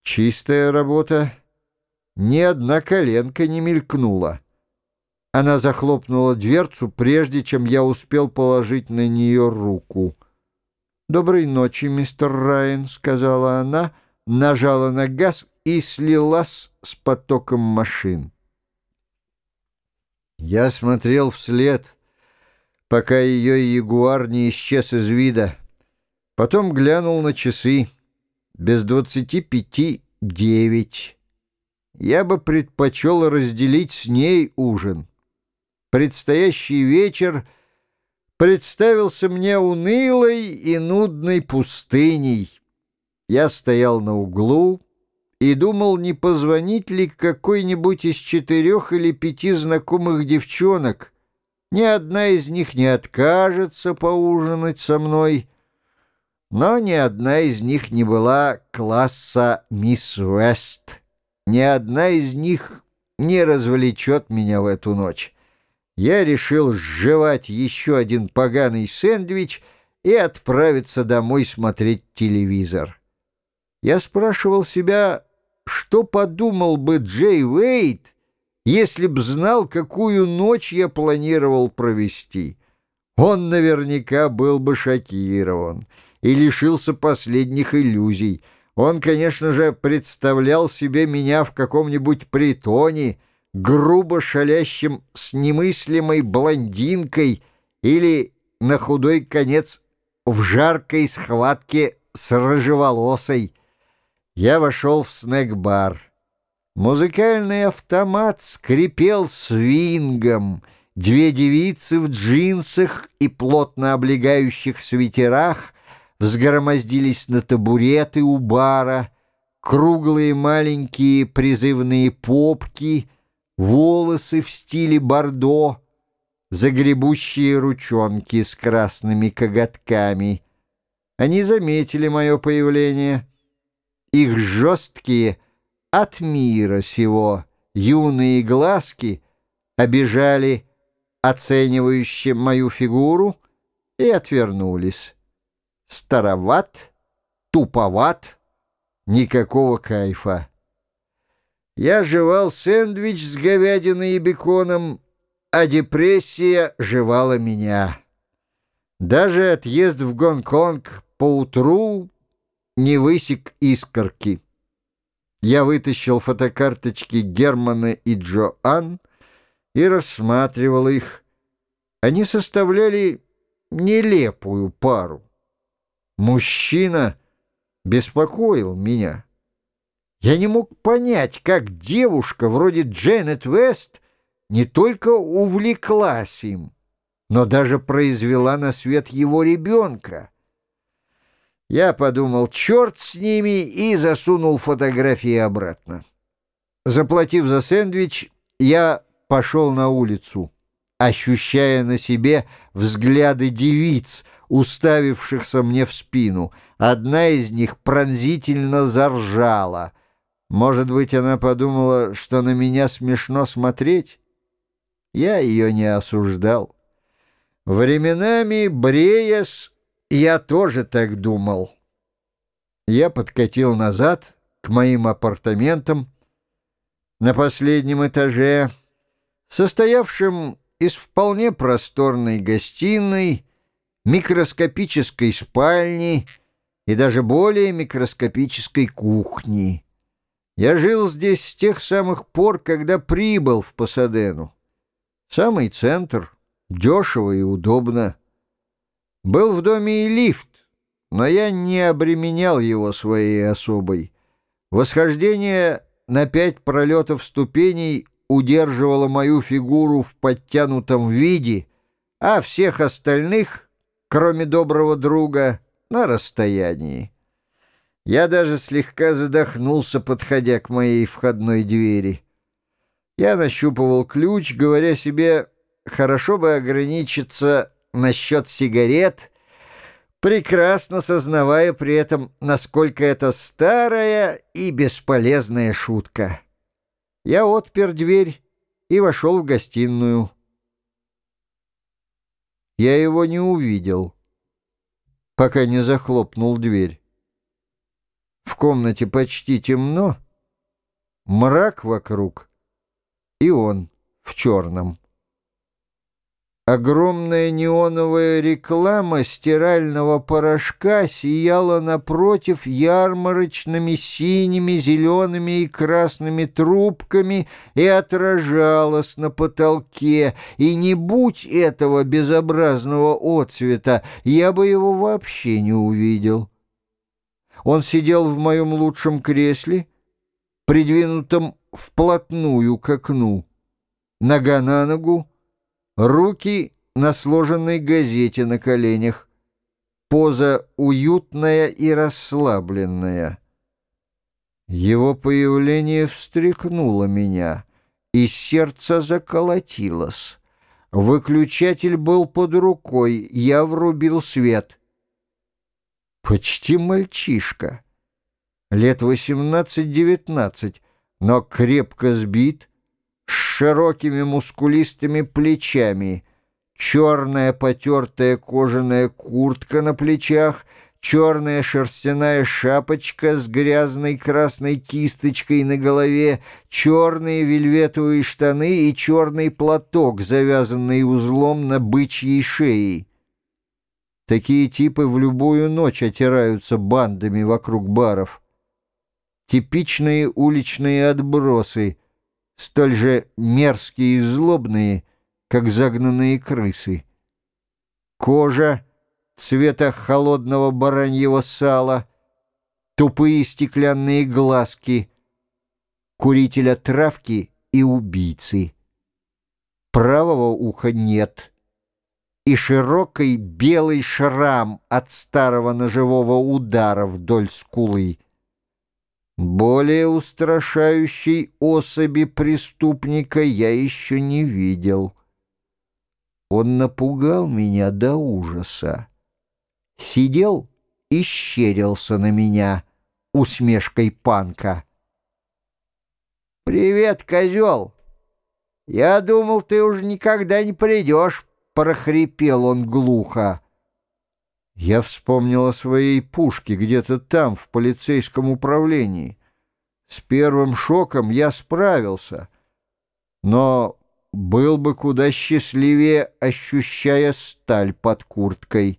Чистая работа. Ни одна коленка не мелькнула. Она захлопнула дверцу, прежде чем я успел положить на нее руку. «Доброй ночи, мистер Райан», — сказала она, нажала на газ и слилась с потоком машин. Я смотрел вслед, пока ее ягуар не исчез из вида. Потом глянул на часы. Без 9:55. Я бы предпочел разделить с ней ужин. Предстоящий вечер представился мне унылой и нудной пустыней. Я стоял на углу и думал, не позвонить ли какой-нибудь из 4 или 5 знакомых девчонок. Ни одна из них не откажется поужинать со мной, но ни одна из них не была класса мисс Вест. Ни одна из них не развлечет меня в эту ночь. Я решил сживать еще один поганый сэндвич и отправиться домой смотреть телевизор. Я спрашивал себя, что подумал бы Джей Уэйт, если б знал, какую ночь я планировал провести. Он наверняка был бы шокирован и лишился последних иллюзий. Он, конечно же, представлял себе меня в каком-нибудь притоне, грубо шалящим с немыслимой блондинкой или, на худой конец, в жаркой схватке с рыжеволосой. Я вошел в снэк-бар. Музыкальный автомат скрипел свингом. 2 девицы в джинсах и плотно облегающих свитерах взгромоздились на табуреты у бара, круглые маленькие призывные попки, волосы в стиле бордо, загребущие ручонки с красными коготками. Они заметили мое появление. Их жесткие от мира сего юные глазки обижали оценивающе мою фигуру и отвернулись. Староват, туповат, никакого кайфа. Я жевал сэндвич с говядиной и беконом, а депрессия жевала меня. Даже отъезд в Гонконг поутру не высек искорки. Я вытащил фотокарточки Германа и Джоан и рассматривал их. Они составляли нелепую пару. Мужчина беспокоил меня. Я не мог понять, как девушка вроде Дженет Вест не только увлеклась им, но даже произвела на свет его ребенка. Я подумал, черт с ними, и засунул фотографии обратно. Заплатив за сэндвич, я пошел на улицу, ощущая на себе взгляды девиц, уставившихся мне в спину. Одна из них пронзительно заржала. Может быть, она подумала, что на меня смешно смотреть? Я ее не осуждал. Временами, бреясь, я тоже так думал. Я подкатил назад к моим апартаментам на последнем этаже, состоявшим из вполне просторной гостиной, микроскопической спальни и даже более микроскопической кухни. Я жил здесь с тех самых пор, когда прибыл в Пасадену. Самый центр, дешево и удобно. Был в доме и лифт, но я не обременял его своей особой. Восхождение на 5 пролетов ступеней удерживало мою фигуру в подтянутом виде, а всех остальных, кроме доброго друга, на расстоянии. Я даже слегка задохнулся, подходя к моей входной двери. Я нащупывал ключ, говоря себе, хорошо бы ограничиться насчет сигарет, прекрасно сознавая при этом, насколько это старая и бесполезная шутка. Я отпер дверь и вошел в гостиную. Я его не увидел, пока не захлопнул дверь. В комнате почти темно, мрак вокруг, и он в черном. Огромная неоновая реклама стирального порошка сияла напротив ярмарочными синими, зелеными и красными трубками и отражалась на потолке, и не будь этого безобразного отцвета, я бы его вообще не увидел. Он сидел в моем лучшем кресле, придвинутом вплотную к окну, нога на ногу, руки на сложенной газете на коленях. Поза уютная и расслабленная. Его появление встряхнуло меня, и сердце заколотилось. Выключатель был под рукой, я врубил свет. Почти мальчишка, лет 18-19, но крепко сбит, с широкими мускулистыми плечами, черная потертая кожаная куртка на плечах, черная шерстяная шапочка с грязной красной кисточкой на голове, черные вельветовые штаны и черный платок, завязанный узлом на бычьей шее. Такие типы в любую ночь отираются бандами вокруг баров. Типичные уличные отбросы, столь же мерзкие и злобные, как загнанные крысы. Кожа цвета холодного бараньего сала, тупые стеклянные глазки, курителя травки и убийцы. Правого уха нет, и широкий белый шрам от старого ножевого удара вдоль скулы. Более устрашающей особи преступника я еще не видел. Он напугал меня до ужаса. Сидел и щерился на меня усмешкой панка. «Привет, козел! Я думал, ты уже никогда не придешь», — прохрипел он глухо. Я вспомнил о своей пушке где-то там, в полицейском управлении. С первым шоком я справился, но был бы куда счастливее, ощущая сталь под курткой.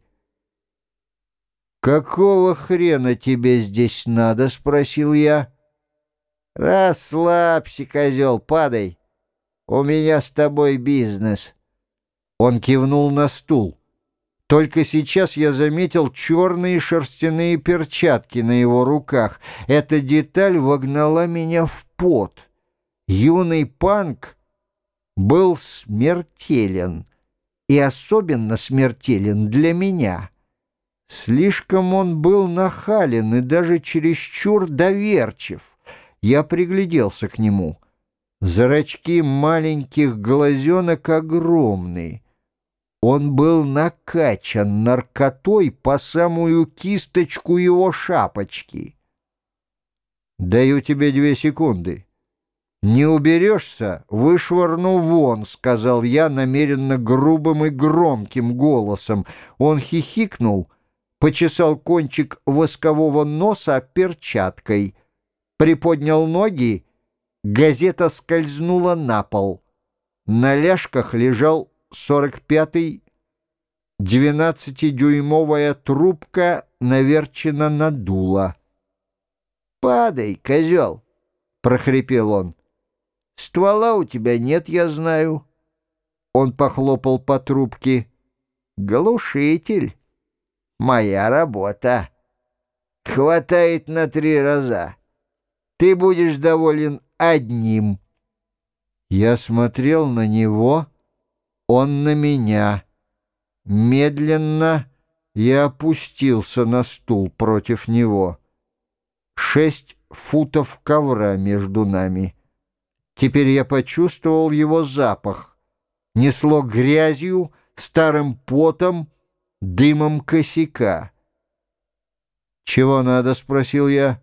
«Какого хрена тебе здесь надо?» — спросил я. «Расслабься, козел, падай. У меня с тобой бизнес». Он кивнул на стул. Только сейчас я заметил черные шерстяные перчатки на его руках. Эта деталь вогнала меня в пот. Юный панк был смертелен, и особенно смертелен для меня. Слишком он был нахален и даже чересчур доверчив. Я пригляделся к нему. Зрачки маленьких глазенок огромные. Он был накачан наркотой по самую кисточку его шапочки. «Даю тебе 2 секунды. Не уберешься, вышвырну вон», — сказал я намеренно грубым и громким голосом. Он хихикнул, почесал кончик воскового носа перчаткой, приподнял ноги, газета скользнула на пол. На ляжках лежал 45-й 12-дюймовая трубка, наверчена на дуло. «Падай, козел!» — прохрипел он. «Ствола у тебя нет, я знаю». Он похлопал по трубке. «Глушитель. Моя работа. Хватает на 3 раза. Ты будешь доволен одним». Я смотрел на него, он на меня. Медленно я опустился на стул против него. 6 футов ковра между нами. Теперь я почувствовал его запах. Несло грязью, старым потом, дымом косяка. «Чего надо?» — спросил я.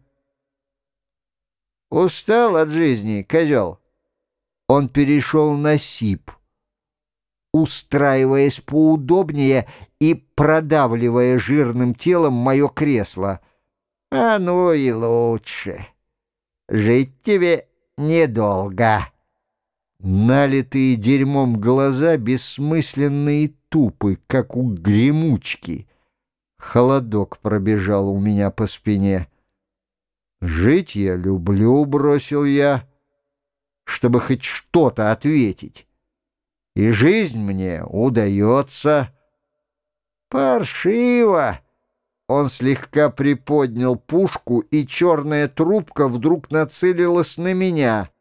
«Устал от жизни, козел?» Он перешел на сип, устраиваясь поудобнее и продавливая жирным телом мое кресло. Ну и лучше. Жить тебе недолго. Налитые дерьмом глаза бессмысленные и тупы, как у гремучки. Холодок пробежал у меня по спине. «Жить я люблю», — бросил я, чтобы хоть что-то ответить. «И жизнь мне удается». «Паршиво!» Он слегка приподнял пушку, и черная трубка вдруг нацелилась на меня.